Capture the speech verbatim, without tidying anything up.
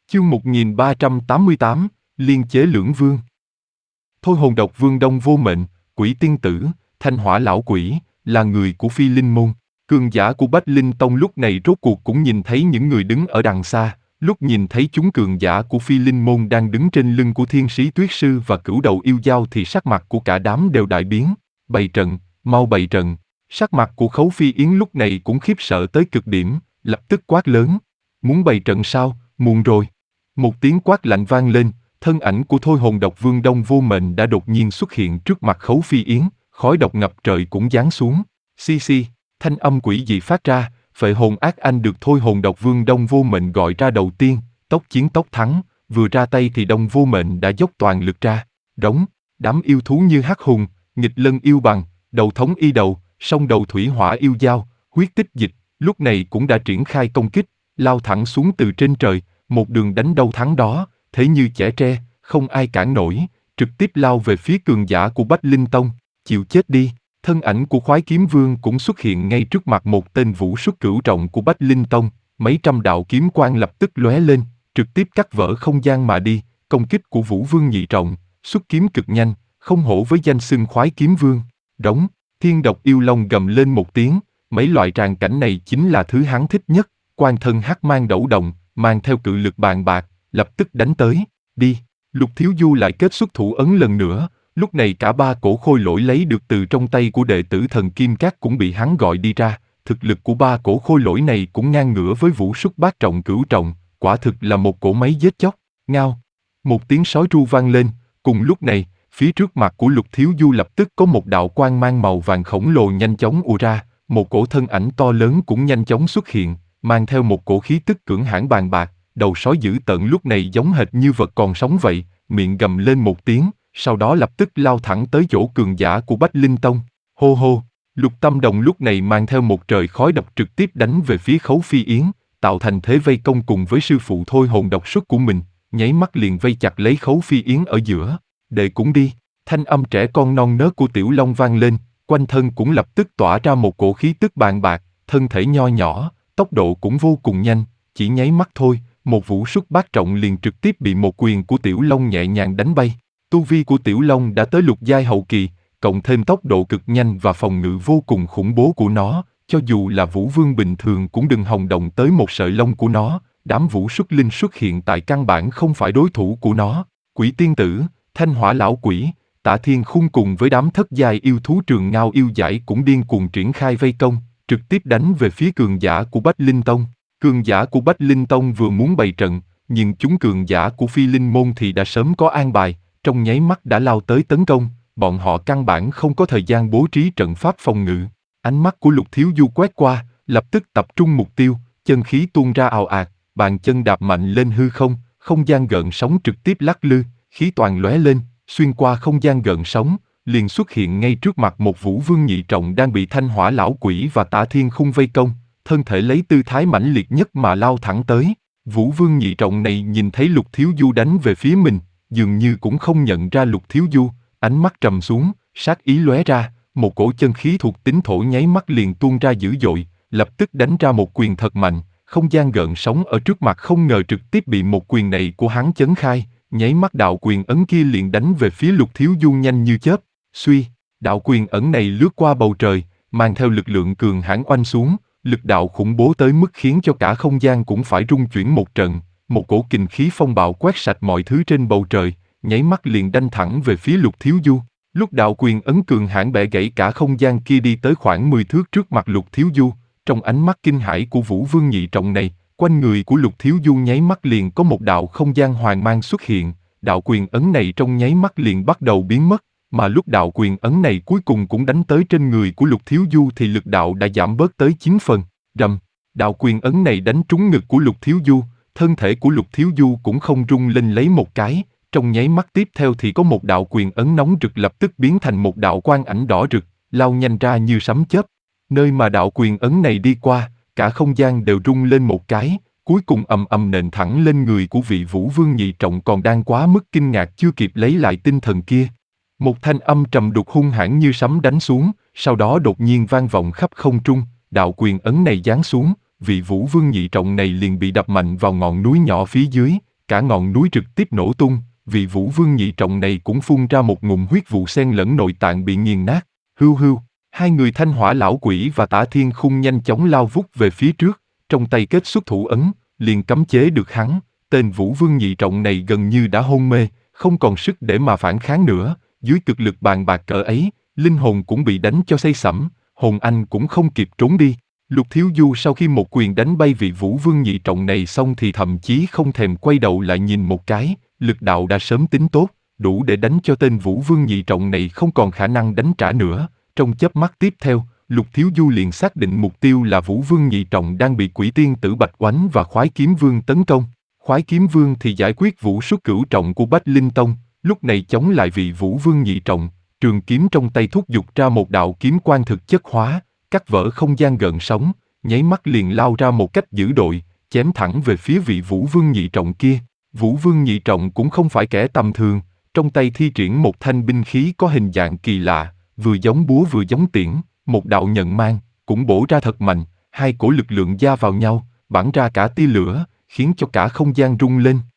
Chương một nghìn ba trăm tám mươi tám, Liên chế lưỡng vương. Thôi hồn độc vương Đông Vô Mệnh, Quỷ Tiên Tử, Thanh Hỏa Lão Quỷ, là người của Phi Linh Môn. Cường giả của Bách Linh Tông lúc này rốt cuộc cũng nhìn thấy những người đứng ở đằng xa, lúc nhìn thấy chúng cường giả của Phi Linh Môn đang đứng trên lưng của Thiên Sĩ Tuyết Sư và Cửu Đầu Yêu Dao thì sắc mặt của cả đám đều đại biến. Bày trận, mau bày trận. Sắc mặt của Khấu Phi Yến lúc này cũng khiếp sợ tới cực điểm, lập tức quát lớn. Muốn bày trận sao, muộn rồi. Một tiếng quát lạnh vang lên, thân ảnh của Thôi hồn độc vương Đông Vô Mệnh đã đột nhiên xuất hiện trước mặt Khấu Phi Yến, khói độc ngập trời cũng giáng xuống. Xi xi, thanh âm quỷ dị phát ra, phệ hồn ác anh được Thôi hồn độc vương Đông Vô Mệnh gọi ra đầu tiên, tốc chiến tốc thắng, vừa ra tay thì Đông Vô Mệnh đã dốc toàn lực ra. Đống, đám yêu thú như hắc hùng, nghịch lân yêu bằng, đầu thống y đầu, song đầu thủy hỏa yêu dao, huyết tích dịch, lúc này cũng đã triển khai công kích, lao thẳng xuống từ trên trời, một đường đánh đâu thắng đó, thế như chẻ tre, không ai cản nổi, trực tiếp lao về phía cường giả của Bách Linh Tông, chịu chết đi. Thân ảnh của Khoái Kiếm Vương cũng xuất hiện ngay trước mặt một tên vũ xuất cửu trọng của Bách Linh Tông, mấy trăm đạo kiếm quang lập tức lóe lên, trực tiếp cắt vỡ không gian mà đi. Công kích của Vũ Vương nhị trọng, xuất kiếm cực nhanh, không hổ với danh xưng Khoái Kiếm Vương. Đống, thiên độc yêu long gầm lên một tiếng, mấy loại tràng cảnh này chính là thứ hắn thích nhất. Quan thân hắc mang đẩu đồng, mang theo cự lực bàn bạc, lập tức đánh tới. Đi. Lục Thiếu Du lại kết xuất thủ ấn lần nữa. Lúc này cả ba cổ khôi lỗi lấy được từ trong tay của đệ tử thần Kim Cát cũng bị hắn gọi đi ra. Thực lực của ba cổ khôi lỗi này cũng ngang ngửa với vũ xuất bát trọng cửu trọng, quả thực là một cỗ máy giết chóc. Ngao. Một tiếng sói tru vang lên. Cùng lúc này, phía trước mặt của Lục Thiếu Du lập tức có một đạo quang mang màu vàng khổng lồ nhanh chóng ùa ra. Một cổ thân ảnh to lớn cũng nhanh chóng xuất hiện, mang theo một cổ khí tức cưỡng hãn bàn bạc. Đầu sói dữ tợn lúc này giống hệt như vật còn sống vậy, miệng gầm lên một tiếng, sau đó lập tức lao thẳng tới chỗ cường giả của Bách Linh Tông. Hô hô, Lục Tâm Đồng lúc này mang theo một trời khói độc trực tiếp đánh về phía Khấu Phi Yến, tạo thành thế vây công cùng với sư phụ Thôi hồn độc xuất của mình, nháy mắt liền vây chặt lấy Khấu Phi Yến ở giữa. Đệ cũng đi, thanh âm trẻ con non nớt của Tiểu Long vang lên, quanh thân cũng lập tức tỏa ra một cổ khí tức bàn bạc, thân thể nho nhỏ, tốc độ cũng vô cùng nhanh, chỉ nháy mắt thôi. Một vũ xuất bát trọng liền trực tiếp bị một quyền của Tiểu Long nhẹ nhàng đánh bay. Tu vi của Tiểu Long đã tới lục giai hậu kỳ, cộng thêm tốc độ cực nhanh và phòng ngự vô cùng khủng bố của nó, cho dù là vũ vương bình thường cũng đừng hòng động tới một sợi lông của nó. Đám vũ xuất linh xuất hiện tại căn bản không phải đối thủ của nó. Quỷ Tiên Tử, Thanh Hỏa Lão Quỷ, Tả Thiên Khung cùng với đám thất giai yêu thú Trường Ngao yêu dãi cũng điên cuồng triển khai vây công, trực tiếp đánh về phía cường giả của Bách Linh Tông. Cường giả của Bách Linh Tông vừa muốn bày trận, nhưng chúng cường giả của Phi Linh Môn thì đã sớm có an bài, trong nháy mắt đã lao tới tấn công, bọn họ căn bản không có thời gian bố trí trận pháp phòng ngự. Ánh mắt của Lục Thiếu Du quét qua, lập tức tập trung mục tiêu, chân khí tuôn ra ào ạt, bàn chân đạp mạnh lên hư không, không gian gợn sóng trực tiếp lắc lư, khí toàn lóe lên, xuyên qua không gian gợn sóng, liền xuất hiện ngay trước mặt một Vũ Vương nhị trọng đang bị Thanh Hỏa Lão Quỷ và Tả Thiên Khung vây công. Thân thể lấy tư thái mãnh liệt nhất mà lao thẳng tới. Vũ Vương nhị trọng này nhìn thấy Lục Thiếu Du đánh về phía mình, dường như cũng không nhận ra Lục Thiếu Du, ánh mắt trầm xuống, sát ý lóe ra, một cổ chân khí thuộc tính thổ nháy mắt liền tuôn ra dữ dội, lập tức đánh ra một quyền thật mạnh, không gian gợn sóng ở trước mặt không ngờ trực tiếp bị một quyền này của hắn chấn khai, nháy mắt đạo quyền ấn kia liền đánh về phía Lục Thiếu Du nhanh như chớp. Suy, đạo quyền ấn này lướt qua bầu trời, mang theo lực lượng cường hãn oanh xuống. Lực đạo khủng bố tới mức khiến cho cả không gian cũng phải rung chuyển một trận, một cổ kình khí phong bạo quét sạch mọi thứ trên bầu trời, nháy mắt liền đanh thẳng về phía Lục Thiếu Du. Lúc đạo quyền ấn cường hãn bẻ gãy cả không gian kia đi tới khoảng mười thước trước mặt Lục Thiếu Du, trong ánh mắt kinh hãi của Vũ Vương nhị trọng này, quanh người của Lục Thiếu Du nháy mắt liền có một đạo không gian hoàng mang xuất hiện, đạo quyền ấn này trong nháy mắt liền bắt đầu biến mất. Mà lúc đạo quyền ấn này cuối cùng cũng đánh tới trên người của Lục Thiếu Du thì lực đạo đã giảm bớt tới chín phần. Rầm, đạo quyền ấn này đánh trúng ngực của Lục Thiếu Du, thân thể của Lục Thiếu Du cũng không rung lên lấy một cái, trong nháy mắt tiếp theo thì có một đạo quyền ấn nóng rực lập tức biến thành một đạo quang ảnh đỏ rực, lao nhanh ra như sấm chớp. Nơi mà đạo quyền ấn này đi qua, cả không gian đều rung lên một cái, cuối cùng ầm ầm nện thẳng lên người của vị Vũ Vương nhị trọng còn đang quá mức kinh ngạc chưa kịp lấy lại tinh thần kia. Một thanh âm trầm đục hung hãn như sấm đánh xuống, sau đó đột nhiên vang vọng khắp không trung, đạo quyền ấn này giáng xuống, vị Vũ Vương nhị trọng này liền bị đập mạnh vào ngọn núi nhỏ phía dưới, cả ngọn núi trực tiếp nổ tung, vị Vũ Vương nhị trọng này cũng phun ra một ngụm huyết vụ xen lẫn nội tạng bị nghiền nát. Hưu hưu, hai người Thanh Hỏa lão quỷ và Tả Thiên Khung nhanh chóng lao vút về phía trước, trong tay kết xuất thủ ấn, liền cấm chế được hắn. Tên Vũ Vương nhị trọng này gần như đã hôn mê, không còn sức để mà phản kháng nữa. Dưới cực lực bàn bạc cỡ ấy, linh hồn cũng bị đánh cho say sẩm, hồn anh cũng không kịp trốn đi. Lục Thiếu Du sau khi một quyền đánh bay vị Vũ Vương nhị trọng này xong thì thậm chí không thèm quay đầu lại nhìn một cái, lực đạo đã sớm tính tốt, đủ để đánh cho tên Vũ Vương nhị trọng này không còn khả năng đánh trả nữa. Trong chớp mắt tiếp theo, Lục Thiếu Du liền xác định mục tiêu là Vũ Vương nhị trọng đang bị Quỷ Tiên tử Bạch Oánh và Khoái Kiếm Vương tấn công. Khoái Kiếm Vương thì giải quyết vũ xuất cửu trọng của Bách Linh Tông, lúc này chống lại vị Vũ Vương nhị trọng, trường kiếm trong tay thúc giục ra một đạo kiếm quang thực chất hóa, cắt vỡ không gian gợn sóng, nháy mắt liền lao ra một cách dữ dội, chém thẳng về phía vị Vũ Vương nhị trọng kia. Vũ Vương nhị trọng cũng không phải kẻ tầm thường, trong tay thi triển một thanh binh khí có hình dạng kỳ lạ, vừa giống búa vừa giống tiễn, một đạo nhận mang, cũng bổ ra thật mạnh, hai cổ lực lượng gia vào nhau, bắn ra cả tia lửa, khiến cho cả không gian rung lên.